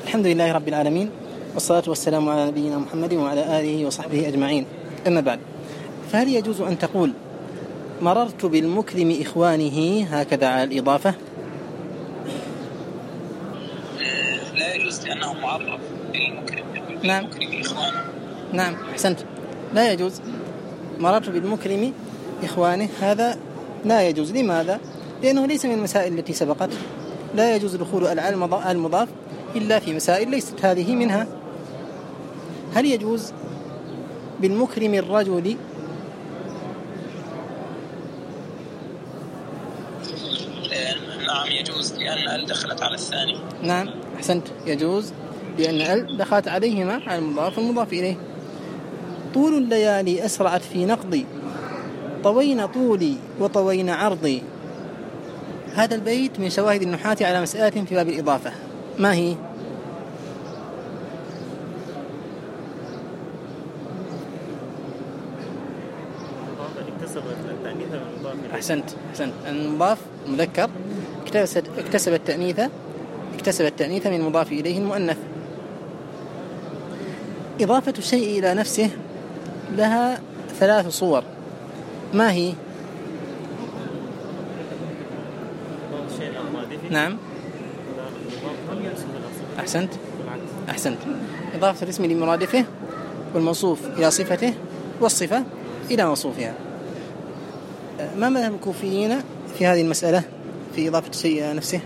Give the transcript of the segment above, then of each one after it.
الحمد لله رب العالمين، والصلاة والسلام على نبينا محمد وعلى آله وصحبه أجمعين. أما بعد، فهل يجوز أن تقول مررت بالمكرم إخوانه هكذا على الإضافة؟ لا يجوز لأنه معرف بالمكرم. نعم إخوانه. نعم أحسنت، لا يجوز. مررت بالمكرم إخوانه هذا لا يجوز. لماذا؟ لأنه ليس من المسائل التي سبقت. لا يجوز دخول المضاف إلا في مسائل ليست هذه منها. هل يجوز بالمكرم الرجل؟ نعم يجوز لأن ال دخلت على الثاني. نعم أحسنت، يجوز لأن ال دخلت عليهما على المضاف والمضاف إليه. طول الليالي أسرعت في نقضي، طوين طولي وطوين عرضي. هذا البيت من شواهد النحاة على مسألة في باب الإضافة. ما هي؟ أحسنت المضاف مذكر اكتسب التأنيث من مضاف إليه المؤنث. إضافة الشيء إلى نفسه لها 3 صور. ما هي؟ نعم أحسنت إضافة الاسم لمرادفه، والموصوف إلى صفته، والصفة إلى موصوفها. ما مذهب الكوفيين في هذه المسألة في إضافة الشيء إلى نفسه؟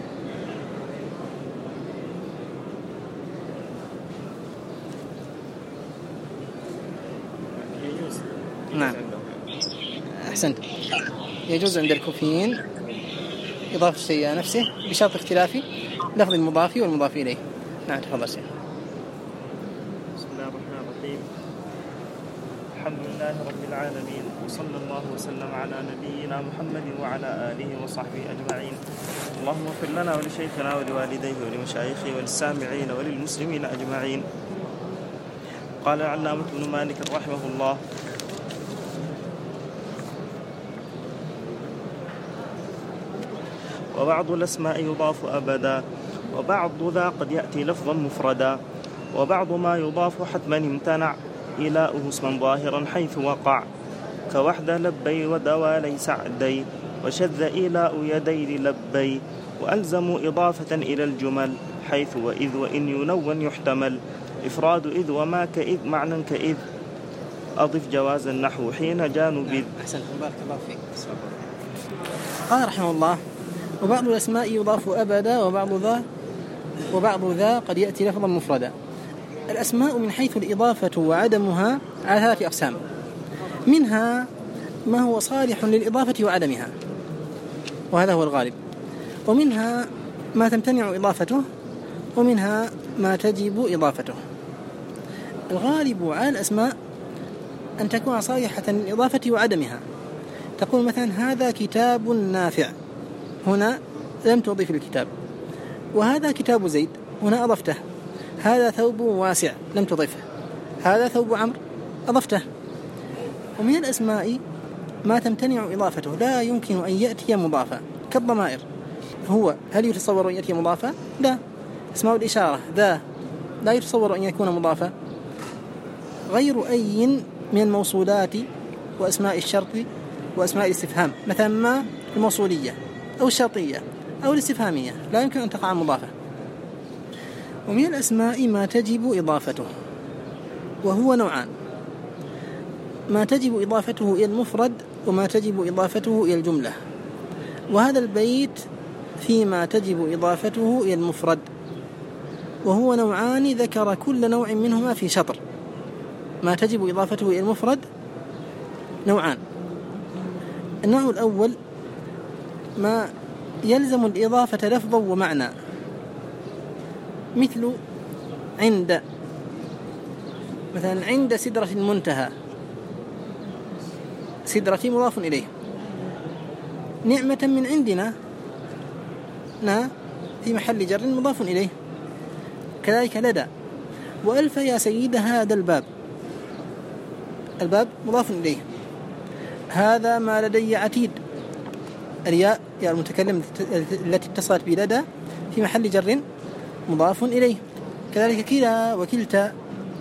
نعم أحسنت، يجوز عند الكوفيين إضافة الشيء إلى نفسه بشرط اختلاف لفظ المضاف والمضاف إليه. نعم تفضل شيخ. بسم الله الرحمن الرحيم. الحمد لله رب العالمين، وصلى الله وسلم على نبينا محمد وعلى آله وصحبه أجمعين. اللهم اغفر لنا ولشيخنا ولوالديه ولمشايخه وللسامعين وللمسلمين أجمعين. قال العلامة ابن مالك رحمه الله: وبعض الأسماء يضاف أبدا، وبعض ذا قد يأتي لفظا مفردا، وبعض ما يضاف حتما امتنع إلاؤه اسما ظاهرا حيث وقع، كوحدة لبي ودوى ليس عدي، وشذ إلاء يدي لبي، وألزموا إضافة إلى الجمل حيث وإذ وإن ينون يحتمل، إفراد إذ وما كإذ معنى كإذ، أضف جواز النحو حين جانب. أحسنت، بارك الله فيك. قال رحمه الله: وبعض الأسماء يضاف أبدا، وبعض ذا قد يأتي لفظا مفردا. الأسماء من حيث الإضافة وعدمها على 3 أقسام. منها ما هو صالح للإضافة وعدمها، وهذا هو الغالب، ومنها ما تمتنع إضافته، ومنها ما تجب إضافته. الغالب على الأسماء أن تكون صالحة للإضافة وعدمها. تقول مثلا: هذا كتاب نافع، هنا لم تضيف الكتاب. وهذا كتاب زيد، هنا أضفته. هذا ثوب واسع، لم تضيفه. هذا ثوب عمرو، أضفته. ومن الأسماء ما تمتنع إضافته، لا يمكن أن يأتي مضافا، كالضمائر. هل يتصور أن يأتي مضافا؟ لا. اسماء الإشارة ذا لا يتصور أن يكون مضافا. غير أي من الموصولات وأسماء الشرط وأسماء الاستفهام، مثلا ما الموصولية أو الشرطية أو الاستفهامية، لا يمكن أن تقع مضافة. ومن الأسماء ما تجب إضافته، وهو نوعان: ما تجب إضافته إلى المفرد، وما تجب إضافته إلى الجملة. وهذا البيت فيما تجب إضافته إلى المفرد، وهو نوعان ذكر كل نوع منهما في شطر. ما تجب إضافته إلى المفرد نوعان: النوع الأول ما يلزم الإضافة لفظا ومعنى، مثل عند، مثلا عند سدرة المنتهى، سدرة مضاف إليه. نعمة من عندنا، في محل جر مضاف إليه. كذلك لدى. وألف يا سيد هذا الباب، الباب مضاف إليه. هذا ما لدي عتيد، الياء يا المتكلم التي اتصلت بلدى في محل جر مضاف إليه. كذلك كلا وكلتا،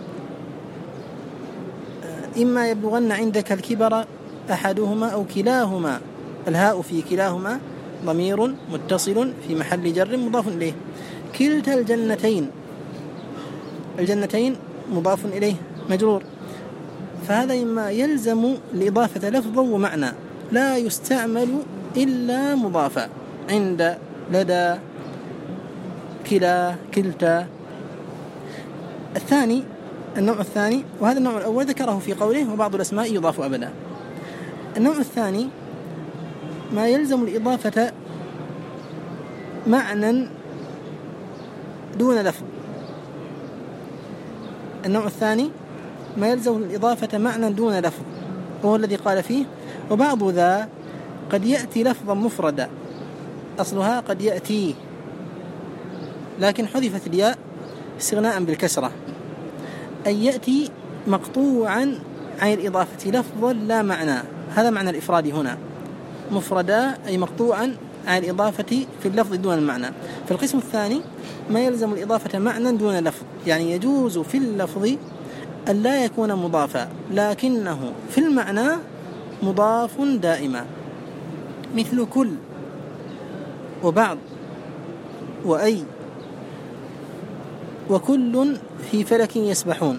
إما يبلغن عندك الكبر أحدهما أو كلاهما، الهاء في كلاهما ضمير متصل في محل جر مضاف إليه. كلتا الجنتين، الجنتين مضاف إليه مجرور، فهذا إما يلزم الإضافة لفظا ومعنى، لا يستعمل إلا مضافا عند، لدى، كلا، كلتا. الثاني، النوع الثاني، وهذا النوع الأول ذكره في قوله وبعض الأسماء يضاف أبدا. النوع الثاني ما يلزم الإضافة معنى دون لفظ. النوع الثاني ما يلزم الإضافة معنى دون لفظ، وهو الذي قال فيه وبعض ذا قد يأتي لفظا مفردا، أصلها قد يأتي، لكن حذفت الياء استغناء بالكسرة، أي يأتي مقطوعا عن الإضافة لفظا لا معنى. هذا معنى الإفراد هنا، مفردا أي مقطوعا عن الإضافة في اللفظ دون المعنى. فالقسم الثاني ما يلزم الإضافة معنى دون لفظ، يعني يجوز في اللفظ أن لا يكون مضافا لكنه في المعنى مضاف دائما، مثل كل وبعض وأي وكل في فلك يسبحون.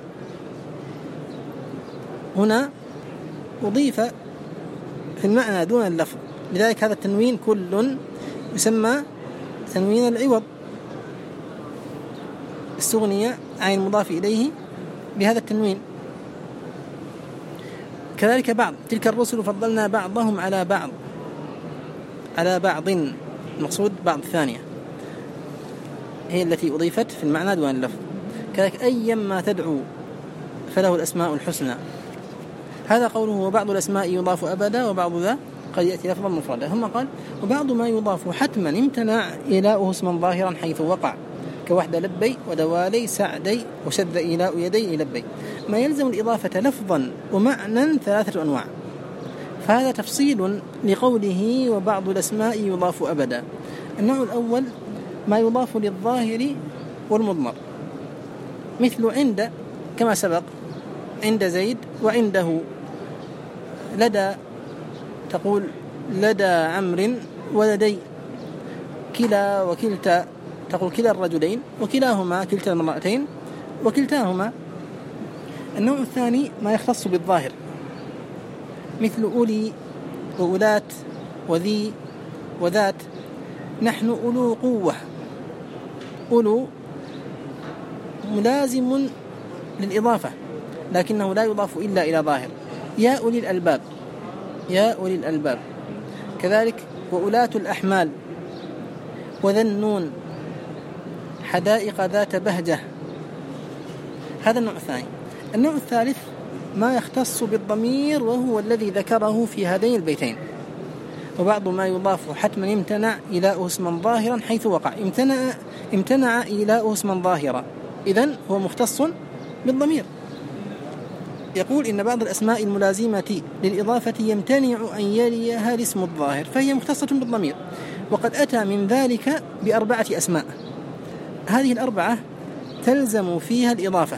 هنا أضيف في المعنى دون اللفظ، لذلك هذا التنوين كل يسمى تنوين العوض، استغني عن المضاف إليه بهذا التنوين. كذلك بعض، تلك الرسل فضلنا بعضهم على بعض، على بعض، المقصود بعض الثانية هي التي أضيفت في المعنى دون اللفظ. كذلك أيما تدعو فله الأسماء الحسنى، هذا قوله وبعض الأسماء يضاف أبدا وبعض ذا قد يأتي لفظا مفردا. ثم قال وبعض ما يضاف حتما امتنع إيلاؤه اسما ظاهرا حيث وقع، كوحدة لبي ودوالي سعدي وشد إيلاء يدي لبي. ما يلزم الإضافة لفظا ومعنى 3 أنواع، فهذا تفصيل لقوله وبعض الأسماء يضاف أبدا. النوع الأول ما يضاف للظاهر والمضمر، مثل عند كما سبق، عند زيد وعنده. لدى تقول لدى عمرو ولدي. كلا وكلتا تقول كلا الرجلين وكلاهما، كلتا المرأتين وكلتاهما. النوع الثاني ما يختص بالظاهر، مثل أولي وأولات وذي وذات. نحن أولو قوة، أولو ملازم للإضافة لكنه لا يضاف إلا إلى ظاهر. يا أولي الألباب، يا أولي الألباب. كذلك وأولات الأحمال وذا النون، حدائق ذات بهجة. هذا النوع الثاني. النوع الثالث ما يختص بالضمير، وهو الذي ذكره في هذين البيتين وبعض ما يضاف حتما امتنع إيلاؤه اسما ظاهرا حيث وقع. امتنع إيلاؤه اسما ظاهرا، إذن هو مختص بالضمير. يقول إن بعض الأسماء الملازمة للإضافة يمتنع أن يليها الاسم الظاهر، فهي مختصة بالضمير. وقد أتى من ذلك ب4 أسماء، هذه ال4 تلزم فيها الإضافة،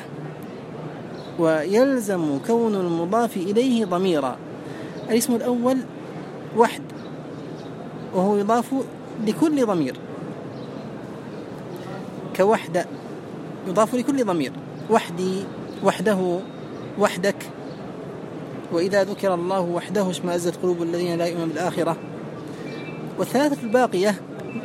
ويلزم كون المضاف إليه ضميرا. الاسم الأول وحد، وهو يضاف لكل ضمير، كوحدة يضاف لكل ضمير، وحدي، وحده، وحدك. وإذا ذكر الله وحده اشمأزت قلوب الذين لا يؤمنون بالآخرة. والثلاثة الباقية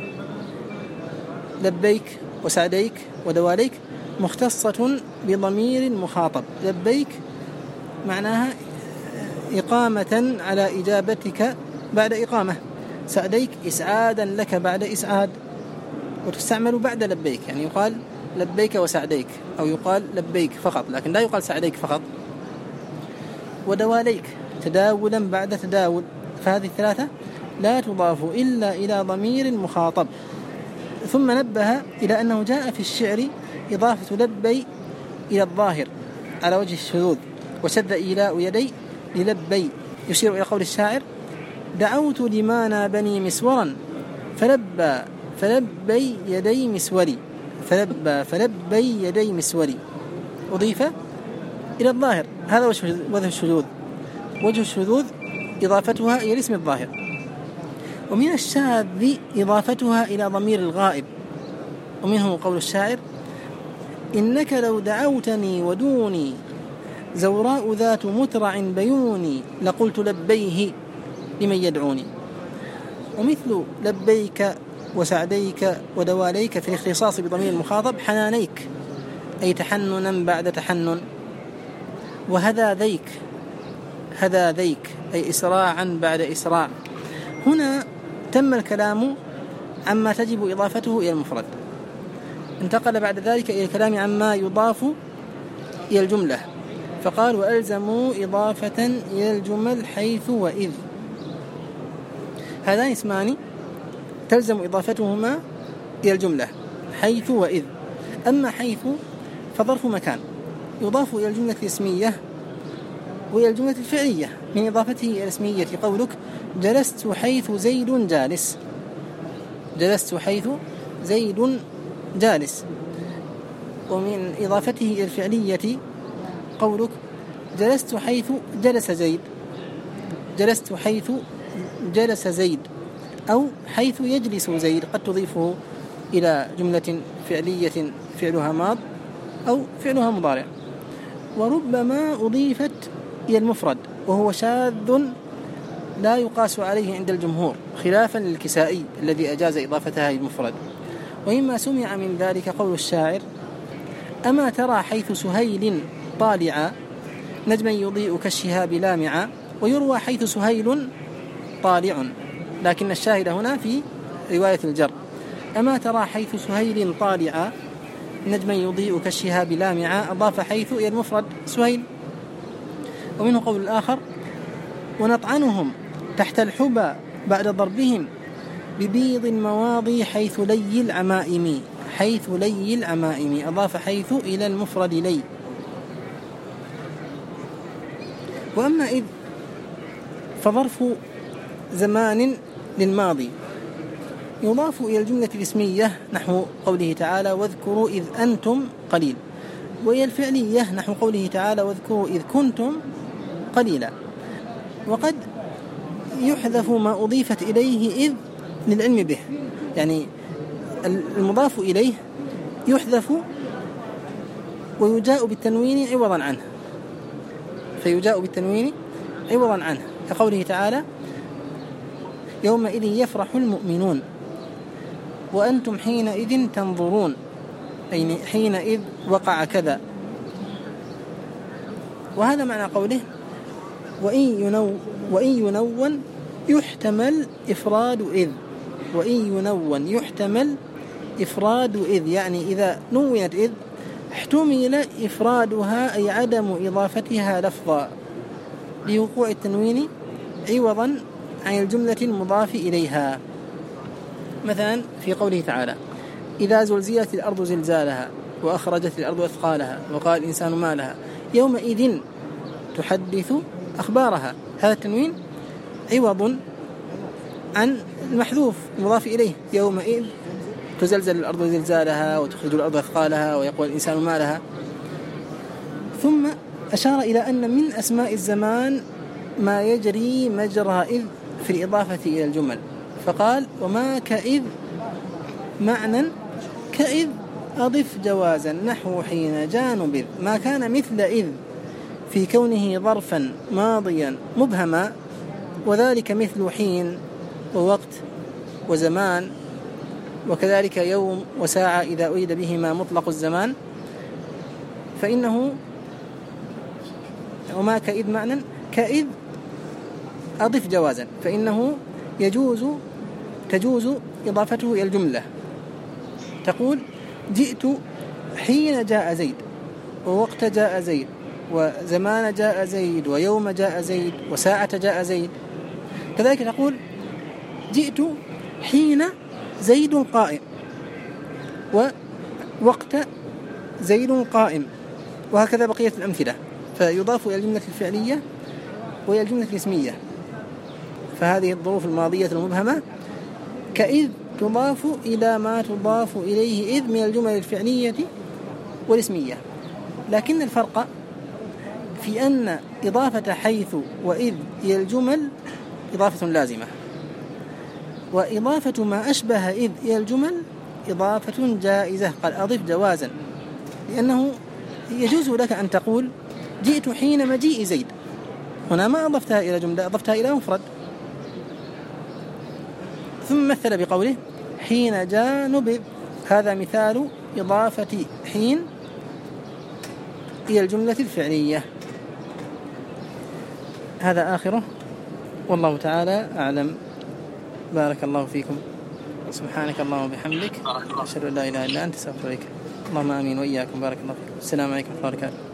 لبيك وسعديك ودواليك مختصة بضمير مخاطب. لبيك معناها إقامة على إجابتك بعد إقامة، سعديك إسعادا لك بعد إسعاد، وتستعمل بعد لبيك، يعني يقال لبيك وسعديك، أو يقال لبيك فقط لكن لا يقال سعديك فقط. ودواليك تداولا بعد تداول، فهذه الثلاثة لا تضاف إلا إلى ضمير مخاطب. ثم نبه إلى أنه جاء في الشعر إضافة لبي إلى الظاهر على وجه الشذوذ، وشد إيلاء يدي للبي، يشير إلى قول الشاعر دعوت لما نابني مسورا فلبي يدي مسوري. فلبى فلبي يدي مسوري أضيف إلى الظاهر. هذا وجه الشذوذ. وجه الشذوذ إضافتها إلى الاسم الظاهر. ومن الشاذ إضافتها إلى ضمير الغائب. ومنه قول الشاعر: إنك لو دعوتني ودوني زوراء ذات مترع بيوني لقلت لبيه لمن يدعوني. ومثل لبيك وسعديك ودواليك في الاختصاص بضمير المخاطب حنانيك أي تحننا بعد تحنن. وهذا ذيك أي إسراعا بعد إسراع. هنا تم الكلام عما تجب إضافته إلى المفرد. انتقل بعد ذلك إلى الكلام عما يضاف إلى الجملة، فقال: وألزموا إضافة إلى الجمل حيث وإذ. هذان اسمان تلزم إضافتهما إلى الجملة حيث وإذ. أما حيث فظرف مكان يضاف إلى الجملة الاسمية وإلى الجملة الفعلية من إضافته إلى الاسمية. قولك: جلست حيث زيد جالس. جلست حيث زيد جالس. ومن إضافته إلى الفعلية قولك: جلست حيث جلس زيد. جلست حيث جلس زيد، أو حيث يجلس زيد قد تضيفه إلى جملة فعلية فعلها ماض أو فعلها مضارع. وربما أضيفت إلى المفرد وهو شاذ لا يقاس عليه عند الجمهور، خلافا للكسائي الذي أجاز إضافتها إلى المفرد. ومما سمع من ذلك قول الشاعر: أما ترى حيث سهيل طالعا نجما يضيء كالشهاب لامعا. ويروى حيث سهيل طالع، لكن الشاهد هنا في رواية الجر: أما ترى حيث سهيل طالعا نجما يضيء كالشهاب لامعا. أضاف حيث إلى المفرد سهيل. ومنه قول الآخر: ونطعنهم تحت الحبى بعد ضربهم ببيض المواضي حيث لي العمائم. حيث لي العمائم أضاف حيث إلى المفرد لي. وأما إذ فظرف زمان للماضي يضاف إلى الجملة الاسمية نحو قوله تعالى: واذكروا إذ أنتم قليل. وإلى الفعلية نحو قوله تعالى: واذكروا إذ كنتم قليلا. وقد يحذف ما أضيفت إليه إذ للعلم به، يعني المضاف إليه يحذف ويجاء بالتنوين عوضا عنه، فيجاء بالتنوين عوضا عنه، كقوله تعالى: يومئذ يفرح المؤمنون وأنتم حينئذ تنظرون، أي حينئذ وقع كذا. وهذا معنى قوله: وإن ينون يحتمل إفراد إذ. وإن ينون يحتمل إفراد إذ، يعني إذا نونت إذ احتمل إفرادها أي عدم إضافتها لفظا لوقوع التنوين عوضا عن الجملة المضاف إليها. مثلا في قوله تعالى: إذا زلزلت الأرض زلزالها وأخرجت الأرض أثقالها وقال الإنسان ما لها يومئذ تحدث أخبارها. هذا التنوين عوض عن المحذوف المضاف إليه: يومئذ تزلزل الأرض زلزالها وتخرج الأرض أثقالها ويقول الإنسان ما لها. ثم أشار إلى أن من أسماء الزمان ما يجري مجرى إذ في الإضافة إلى الجمل، فقال: وما كإذ معنى كإذ أضف جوازا نحو حين جاء نبذ. ما كان مثل إذ في كونه ظرفا ماضيا مبهما، وذلك مثل حين ووقت وزمان، وكذلك يوم وساعة إذا أريد بهما مطلق الزمان، فإنه وما كإذ معنى كإذ أضف جوازا، فإنه تجوز إضافته إلى الجملة. تقول: جئت حين جاء زيد، ووقت جاء زيد، وزمان جاء زيد، ويوم جاء زيد، وساعة جاء زيد. كذلك تقول: جئت حين زيد قائم، ووقت زيد قائم، وهكذا بقية الأمثلة. فيضاف إلى الجملة الفعلية وإلى الجملة الاسمية. فهذه الظروف الماضية المبهمة كإذ تضاف إلى ما تضاف إليه إذ من الجمل الفعلية والاسمية، لكن الفرق في أن إضافة حيث وإذ إلى الجمل إضافة لازمة، وإضافة ما أشبه إذ إلى الجمل إضافة جائزة. قال أضف جوازا، لأنه يجوز لك أن تقول جئت حين مجيء زيد، هنا ما أضفتها إلى جملة، أضفتها إلى مفرد. ثم مثل بقوله حين جاء نبذ، هذا مثال إضافة حين إلى الجملة الفعلية. هذا آخره، والله تعالى أعلم. بارك الله فيكم، سبحانك اللهم وبحمدك، أشهد أن لا إله إلا أنت، أستغفرك. اللهم آمين وإياكم، بارك الله فيكم. السلام عليكم ورحمة الله وبركاته.